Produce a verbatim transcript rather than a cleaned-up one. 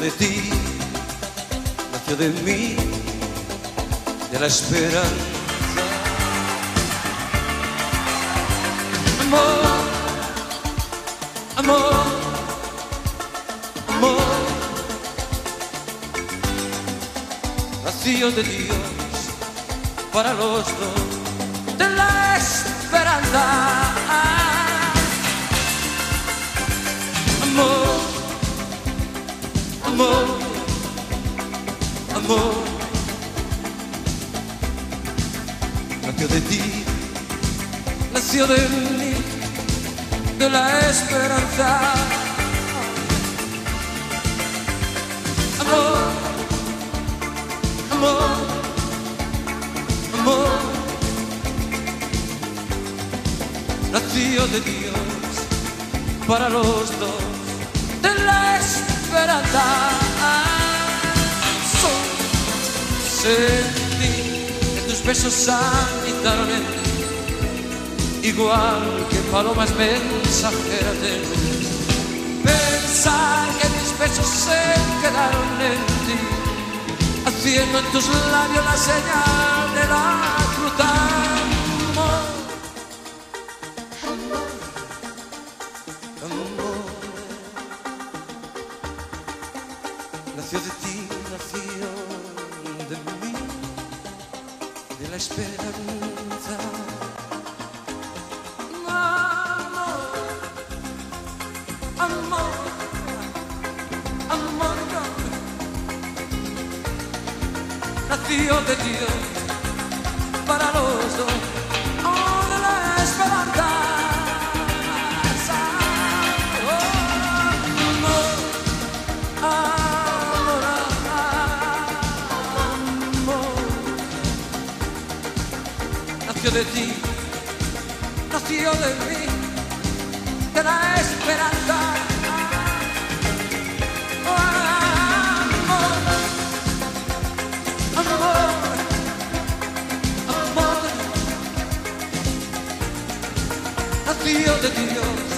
de ti, nació de mí, de la esperanza. Amor, amor, amor, nació de Dios para los dos, de la esperanza. Amor, amor, amor, nació de ti, nació de mí, de la esperanza. Amor, amor, amor, nació de Dios para los dos, de la esperanza. Sentí que tus besos habitaron en mí, igual que palomas mensajeras de luz. Pensar que mis besos se quedaron en ti, haciendo en tus labios la señal de la cruz. Amor, amor, amor, nació de ti, nació de mí, de la esperanza. Amor, amor, nació de Dios para los dos, oh, de la esperanza. Amor, amor, amor, nació de ti, nació de mí, de la esperanza. Nació de Dios